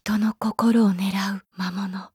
人の心を狙う魔物。